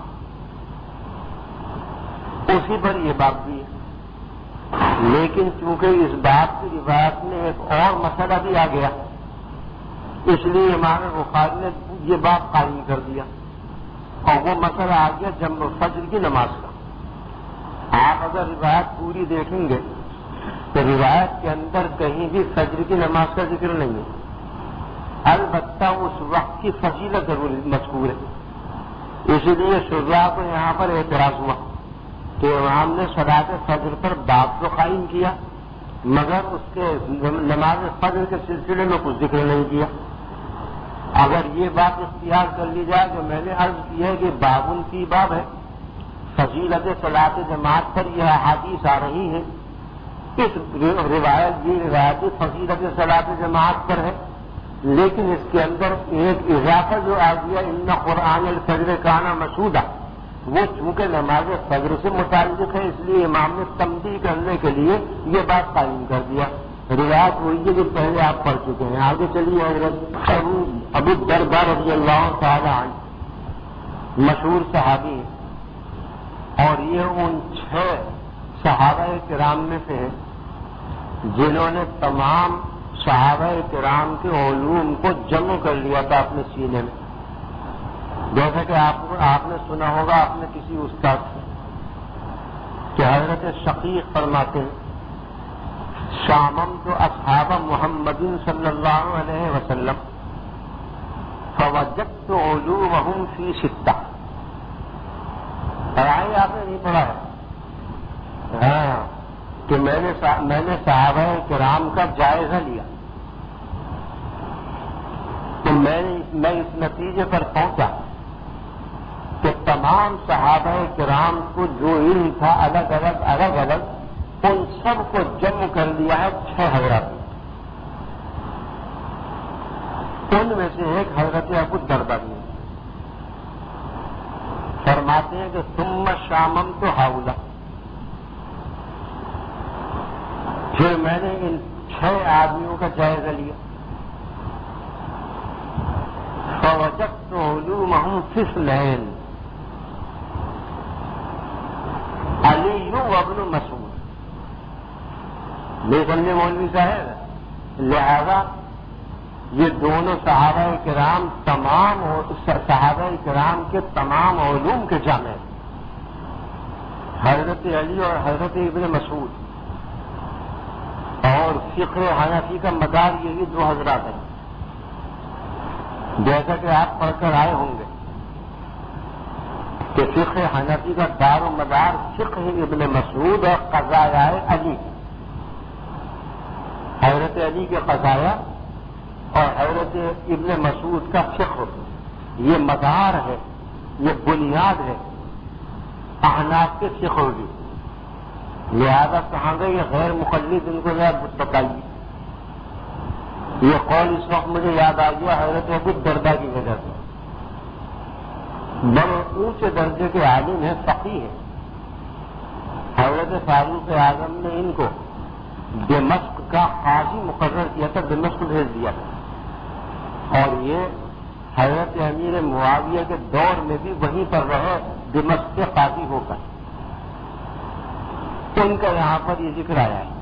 اسی پر یہ باب بھی ہے لیکن چونکہ اس باب کی روایت میں ایک اور مسئلہ بھی آ گیا اس لیے امام بخاری نے یہ باب قائم کر دیا اور وہ مسئلہ آ گیا جب فجر کی نماز کا. آپ اگر روایت پوری دیکھیں گے تو روایت کے اندر کہیں بھی فجر کی نماز کا ذکر نہیں ہے. البتہ اس وقت کی فضیلت ضرور مذکور ہے. اسی لیے شجاع کو یہاں پر اعتراض ہوا کہ امام نے صلاۃ فجر پر باب تو قائم کیا مگر اس کے نماز فجر کے سلسلے میں کچھ ذکر نہیں کیا. اگر یہ بات اختیار کر لی جائے جو میں نے عرض کی ہے کہ بابن کی باب ہے فضیلت صلاۃ جماعت پر یہ احادیث آ رہی ہیں اس روایت یہ روایتی فضیلت صلاۃ جماعت پر ہے لیکن اس کے اندر ایک اضافہ جو آ گیا ان قرآن الفجر کانا مشہودہ وہ چونکہ نماز فجر سے متعلق ہے اس لیے امام نے تنبیہ کرنے کے لیے یہ بات قائم کر دیا. روایت وہی ہے جو پہلے آپ پڑھ چکے ہیں. آگے چلیے. حضرت ابو الدرداء رضی اللہ تعالی عنہ مشہور صحابی اور یہ ان چھ صحابہ کرام میں سے ہیں جنہوں نے تمام صحابہ کرام کے علوم کو جمع کر لیا تھا اپنے سینے میں. جیسا کہ آپ آپ نے سنا ہوگا اپنے کسی استاد سے کہ حضرت شقیق فرماتے ہیں شاممت اصحاب محمد صلی اللہ علیہ وسلم فوجدت علومهم فی ستہ. پڑھائی آپ نے نہیں پڑھا ہے ہاں کہ میں نے میں نے صحابہ کرام کا جائزہ لیا تو میں میں اس نتیجے پر پہنچا کہ تمام صحابہ کرام کو جو علم تھا الگ الگ الگ الگ ان سب کو جمع کر لیا ہے چھ حضرات. ان میں سے ایک حضرت ابو الدرداء نے فرماتے ہیں کہ ثم شاممت ہؤلاء پھر میں نے ان چھ آدمیوں کا جائزہ لیا فوجدت علومهم فی اثنین علی وابن مسعود. لے سمجھے مولوی صاحب لہذا یہ دونوں صحابہ کرام تمام صحابہ کرام کے تمام علوم کے جامع حضرت علی اور حضرت ابن مسعود اور فقہ حنفی کا مدار یہی دو حضرات ہیں جیسا کہ آپ پڑھ کر آئے ہوں گے. کہ فقہ حنفی کا دار و مدار فقہ ابن مسعود اور قضایا علی، حضرت علی کے قضایا اور حضرت ابن مسعود کا فقہ، یہ مدار ہے، یہ بنیاد ہے احناف کے فقہ کی. لہذا کہاں گئے یہ غیر مقلد، ان کو ذرا بتائیے. یہ قول اس وقت مجھے یاد آ گیا حضرت ابو الدرداء کی وجہ سے. بڑے اونچے درجے کے عالم ہیں، فقیہ ہیں. حضرت فاروق اعظم نے ان کو دمشق کا قاضی مقرر کیا تھا، دمشق بھیج دیا تھا، اور یہ حضرت امیر معاویہ کے دور میں بھی وہیں پر رہے دمشق کے قاضی ہو کر. تو ان کا یہاں پر یہ ذکر آیا ہے.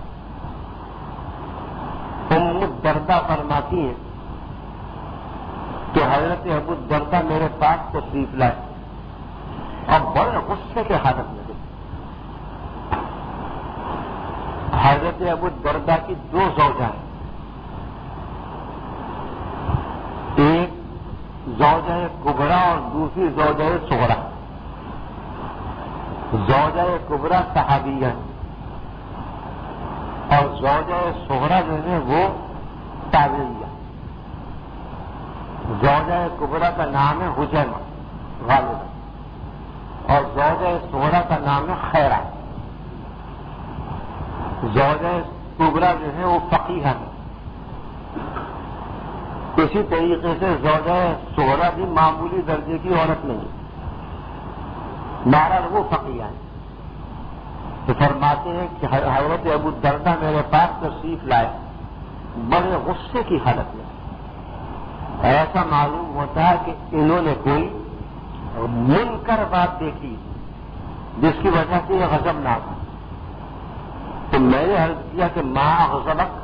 ام الدرداء فرماتی ہیں کہ حضرت ابو الدرداء میرے پاس تشریف لائے اور بڑے غصے کے حالت میں تھے. حضرت ابو الدرداء کی دو زوجہ ہیں، ایک زوجہ کبریٰ اور دوسری زوجہ صغریٰ. زوجہ کبریٰ صحابیہ ہے اور زوجہ صغریٰ جو ہے وہ تابعیہ. زوجہ کبریٰ کا نام ہے حجیمہ غالباً اور زوجہ صغریٰ کا نام ہے خیرہ. زوجہ کبریٰ جو ہے وہ فقیہ ہے. اسی طریقے سے زوجہ صغریٰ بھی معمولی درجے کی عورت نہیں ہے، بہرحال وہ فقیہ ہے. تو فرماتے ہیں کہ حضرت ابو الدرداء میرے پاس تشریف لائے بڑے غصے کی حالت میں. ایسا معلوم ہوتا ہے کہ انہوں نے کوئی منکر بات دیکھی جس کی وجہ سے یہ غضب نہ تھا. تو میں نے عرض کیا کہ ماں غضبک،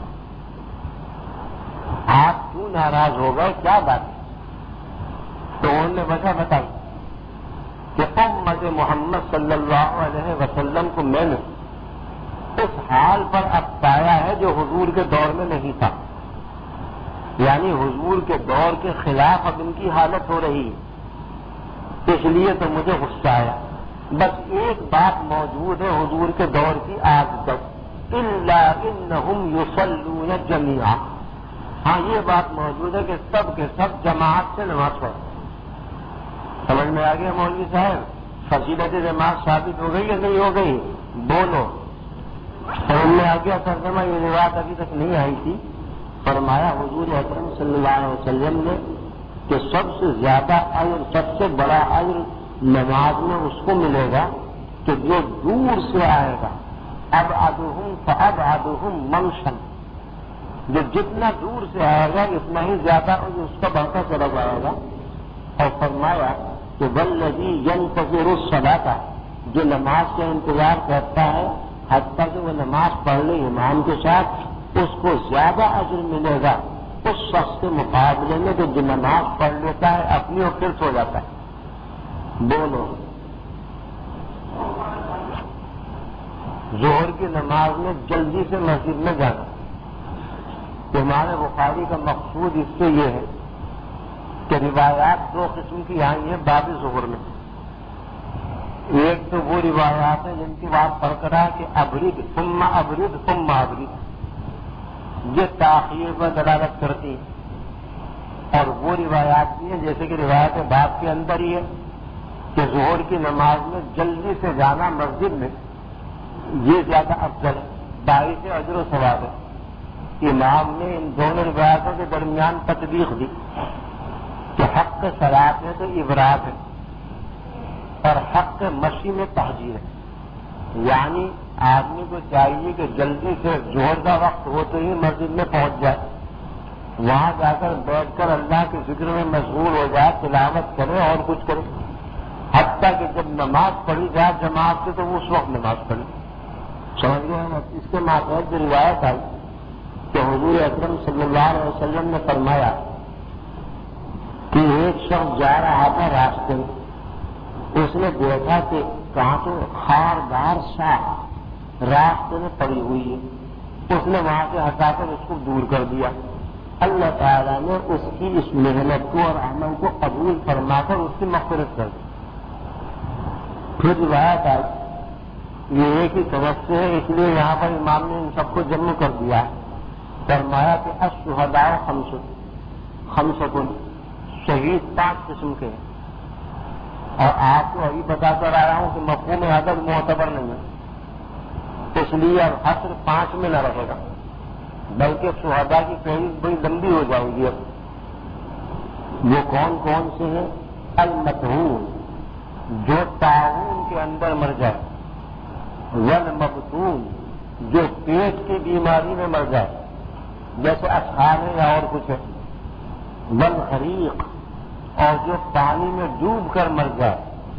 آپ کیوں ناراض ہو گئے، کیا بات ہے؟ تو انہوں نے وجہ بتائی کہ امت محمد صلی اللہ علیہ وسلم کو میں نے اس حال پر اب پایا ہے جو حضور کے دور میں نہیں تھا. یعنی حضور کے دور کے خلاف اب ان کی حالت ہو رہی ہے، اس لیے تو مجھے غصہ آیا. بس ایک بات موجود ہے حضور کے دور کی آج تک، الا انہم یصلون جمیعا. ہاں یہ بات موجود ہے کہ سب کے سب جماعت سے نماز پڑھو. سمجھ میں آ گیا مولوی صاحب؟ فضیلت جماعت ثابت ہو گئی یا نہیں ہو گئی؟ بولو. سمجھ میں آ گیا ترجمہ؟ یہ روایت ابھی تک نہیں آئی تھی. فرمایا حضور اکرم صلی اللہ علیہ وسلم نے کہ سب سے زیادہ اجر، سب سے بڑا اجر نماز میں اس کو ملے گا کہ جو دور سے آئے گا. ابعدہم فابعدہم منشا، جو جتنا دور سے آئے گا اتنا ہی زیادہ اس کا بڑھتا چلا جائے گا. اور فرمایا کہ والذی ینتظر الصلاۃ، جو نماز کا انتظار کرتا ہے حتیٰ کہ وہ نماز پڑھ لے امام کے ساتھ، اس کو زیادہ اجر ملے گا اس شخص کے مقابلے میں کہ جو نماز پڑھ لیتا ہے اپنی اور پھر سو جاتا ہے. بولو. ظہر کی نماز میں جلدی سے مسجد میں جانا. ہمارے بخاری کا مقصود اس سے یہ ہے کہ روایات دو قسم کی آئی ہیں باب ظہر میں. ایک تو وہ روایات ہیں جن کی بات برقرار ہے کہ ابرد ثم ابرد ثم ابرد، یہ تاخیر پر دلالت کرتی ہیں. اور وہ روایات بھی ہیں جیسے کہ روایت باب کے اندر ہی ہے کہ ظہر کی نماز میں جلدی سے جانا مسجد میں یہ زیادہ افضل ہے، باعث اجر و ثواب ہے. امام نے ان دونوں روایتوں کے درمیان تطبیق دی کہ حق صلاۃ ہے تو ابراد ہے اور حق مشی میں تحجیر ہے. یعنی آدمی کو چاہیے کہ جلدی سے ظہر کا وقت ہوتے ہی مسجد میں پہنچ جائے، وہاں جا کر بیٹھ کر اللہ کے ذکر میں مشغول ہو جائے، تلاوت کرے اور کچھ کرے، حتیٰ کہ جب نماز پڑھی جائے جماعت سے تو اس وقت نماز پڑھی. سمجھ گئے ہم؟ اس کے ماتحت جو روایت آئی کہ حضور اکرم صلی اللہ علیہ وسلم نے فرمایا کہ ایک شخص جا رہا تھا راستے میں، اس نے دیکھا کہ کہاں تو خاردار شاہ راستے میں پڑی ہوئی ہے. اس نے وہاں سے ہٹا کر اس کو دور کر دیا. اللہ تعالیٰ نے اس کی اس محنت کو اور عمل کو قبول فرما کر اس کی مغفرت کر دی. پھر روایت آئی یہ ایک ہی سبب سے ہے، اس لیے یہاں پر امام نے ان سب کو جمع کر دیا ہے. فرمایا کہ الشہداء خمس خمسۃ، شہید پانچ قسم کے ہیں. اور آپ کو ابھی بتا کر آیا ہوں کہ مفہوم عدد معتبر نہیں ہے، اس لیے اب حصر پانچ میں نہ رہے گا، بلکہ شہداء کی فہرست بڑی لمبی ہو جائے گی. اب وہ کون کون سے ہیں؟ المطہون، جو طاعون کے اندر مر جائے، والمبتون، جو پیٹ کی بیماری میں مر جائے جیسے اسہال ہے یا اور کچھ ہے، والغریق، اور جو پانی میں ڈوب کر مر جائے.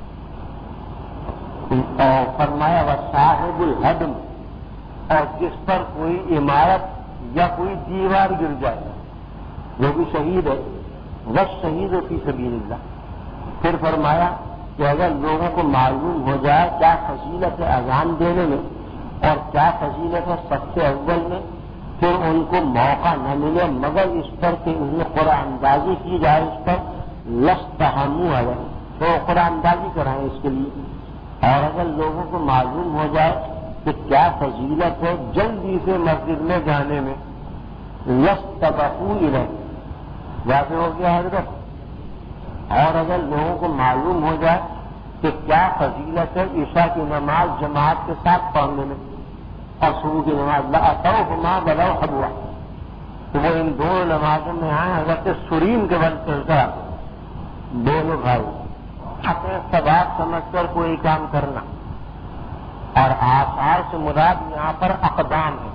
اور فرمایا وصاحب الہدم، اور جس پر کوئی عمارت یا کوئی دیوار گر جائے وہ بھی شہید ہے. والشہید فی سبیل اللہ. پھر فرمایا کہ اگر لوگوں کو معلوم ہو جائے کیا فضیلت ہے اذان دینے میں اور کیا فضیلت ہے سب سے اول میں، پھر ان کو موقع نہ ملے مگر اس پر کہ انہیں قرآن اندازی کی جائے، اس پر لستحموا علیہ، تو قرآن اندازی کرائیں اس کے لیے. اور اگر لوگوں کو معلوم ہو جائے کہ کیا فضیلت ہے جلدی سے مسجد میں جانے میں، لستبقوا الیہ، واضح ہو گیا حضرت. اور اگر لوگوں کو معلوم ہو جائے کہ کیا فضیلت ہے عشاء کی نماز جماعت کے ساتھ پڑھنے میں اور صبح کی نماز لأتوہما ولو حبوا، تو وہ ان دونوں نمازوں میں آئے حضرت سرین کے بل چلتا دونوں بھائی اپنے ثواب سمجھ کر کوئی کام کرنا. اور آثار سے مراد یہاں پر اقدام ہے.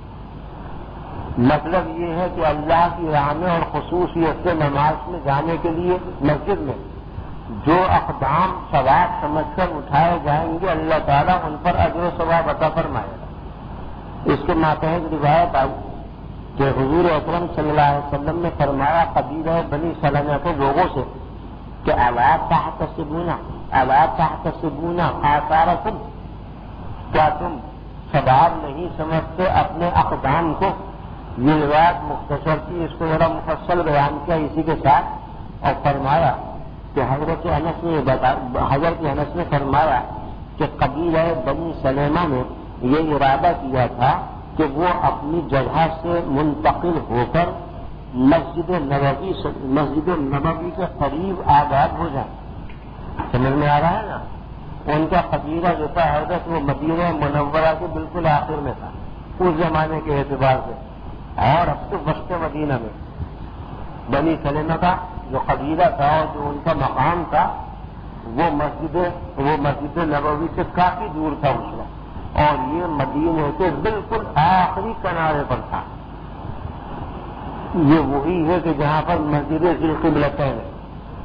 مطلب یہ ہے کہ اللہ کی راہ میں اور خصوصیت سے نماز میں جانے کے لیے مسجد میں جو اقدام ثواب سمجھ کر اٹھائے جائیں گے اللہ تعالیٰ ان پر اجر و ثواب عطا فرمائے گا. اس کے ماتحت روایت آئی کہ حضور اکرم صلی اللہ علیہ وسلم نے فرمایا قبیلہ بنی سلمہ کے لوگوں سے کہ الا تحتسبون الا تحتسبون آثارکم، کیا تم ثواب نہیں سمجھتے اپنے اقدام کو؟ یہ روایت مختصر تھی، اس کو ذرا مفصل بیان کیا اسی کے ساتھ. اور فرمایا کہ حضرت انس نے حضرت انس نے فرمایا کہ قبیلہ بنی سلمہ نے یہ ارادہ کیا تھا کہ وہ اپنی جگہ سے منتقل ہو کر مسجد نبوی سے مسجد نبوی کے قریب آباد ہو جائیں. سمجھ میں آ رہا ہے نا؟ ان کا قبیلہ جو تھا حضرت وہ مدینہ منورہ کے بالکل آخر میں تھا اس زمانے کے اعتبار سے، اور اب تو وسط مدینہ میں بنی سلمہ کا جو قبیلہ تھا اور جو ان کا مقام تھا وہ مسجد وہ مسجد نبوی سے کافی دور تھا اس وقت، اور یہ مدینے کے بالکل آخری کنارے پر تھا. یہ وہی ہے کہ جہاں پر مسجد ذی القبلتین ہے.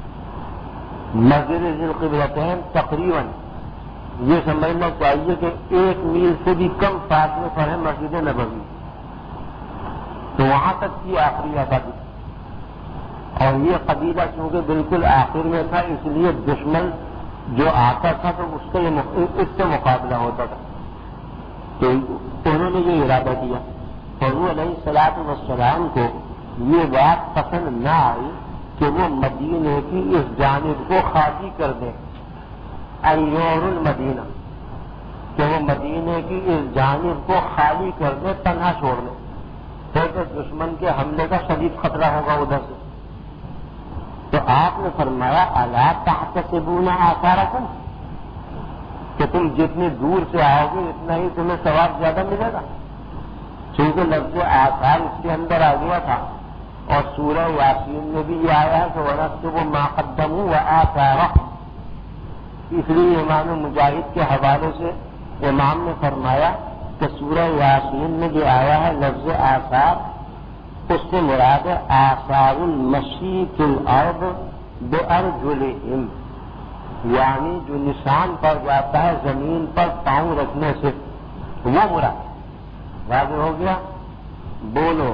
مسجد ذی القبلتین تقریباً یہ سمجھنا چاہیے کہ ایک میل سے بھی کم فاصلے پر ہے مسجد نبوی، تو وہاں تک کی آخری آبادی. اور یہ قبیلہ چونکہ بالکل آخر میں تھا اس لیے دشمن جو آتا تھا تو اس سے اس سے مقابلہ ہوتا تھا. تو انہوں نے یہ ارادہ کیا. حضور علیہ الصلوۃ والسلام کو یہ بات پسند نہ آئی کہ وہ مدینے کی اس جانب کو خالی کر دیں، ایور المدینہ، کہ وہ مدینے کی اس جانب کو خالی کر دیں، تنہا چھوڑ دیں، پھر دشمن کے حملے کا شدید خطرہ ہوگا ادھر سے. تو آپ نے فرمایا الا تحتسبون آثارکم، کہ تم جتنی دور سے آؤ گے اتنا ہی تمہیں ثواب زیادہ ملے گا. چونکہ لفظ آثار اس کے اندر آ گیا تھا اور سورہ یاسین میں بھی یہ آیا ہے کہ وَنَكْتُبُ مَا قَدَّمُوا وَآثَارَهُمْ. اس لیے امام مجاہد کے حوالے سے امام نے فرمایا کہ سورہ یاسین میں جو آیا ہے لفظ آثار اس سے مراد ہے آثار المشی فی الارض بارجلہم، یعنی جو نشان پڑ جاتا ہے زمین پر پاؤں رکھنے سے، وہ مراد. واضح ہو گیا؟ بولو.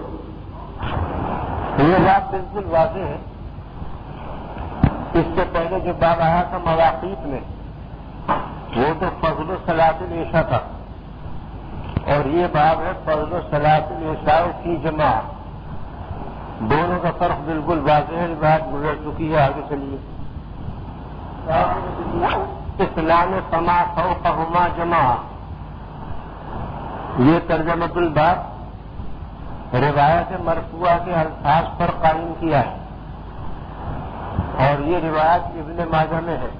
یہ بات بالکل واضح ہے. اس سے پہلے جو باب آیا تھا مواقیت میں وہ تو فضل صلاۃ العشاء تھا، اور یہ باب ہے فضل صلاۃ العشاء کی جماعت. دونوں کا فرق بالکل واضح ہے. بات گزر چکی ہے، آگے چلیے. اثنان فما فوقہما جمع. یہ ترجمۃ الباب روایت مرفوعہ کے الفاظ پر قائم کیا ہے، اور یہ روایت ابن ماجہ میں ہے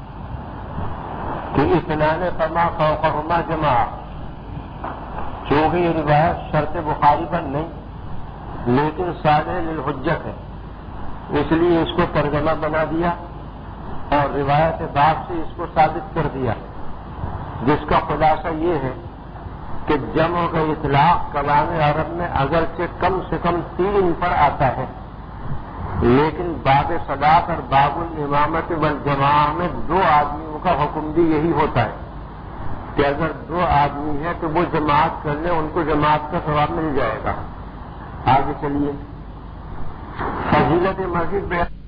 کہ اثنان فما فوقہما جمع. چونکہ یہ روایت شرط بخاری پر نہیں لیکن صالح للحجت ہے، اس لیے اس کو ترجمہ بنا دیا اور روایت باب سے اس کو ثابت کر دیا، جس کا خلاصہ یہ ہے کہ جمع کا اطلاق کلام عرب میں اگرچہ کم سے کم تین پر آتا ہے، لیکن باب صلاۃ اور باب الامامت والجماعہ میں دو آدمیوں کا حکم بھی یہی ہوتا ہے کہ اگر دو آدمی ہیں تو وہ جماعت کر لیں، ان کو جماعت کا ثواب مل جائے گا. آگے چلیے. فضیلت مسجد میں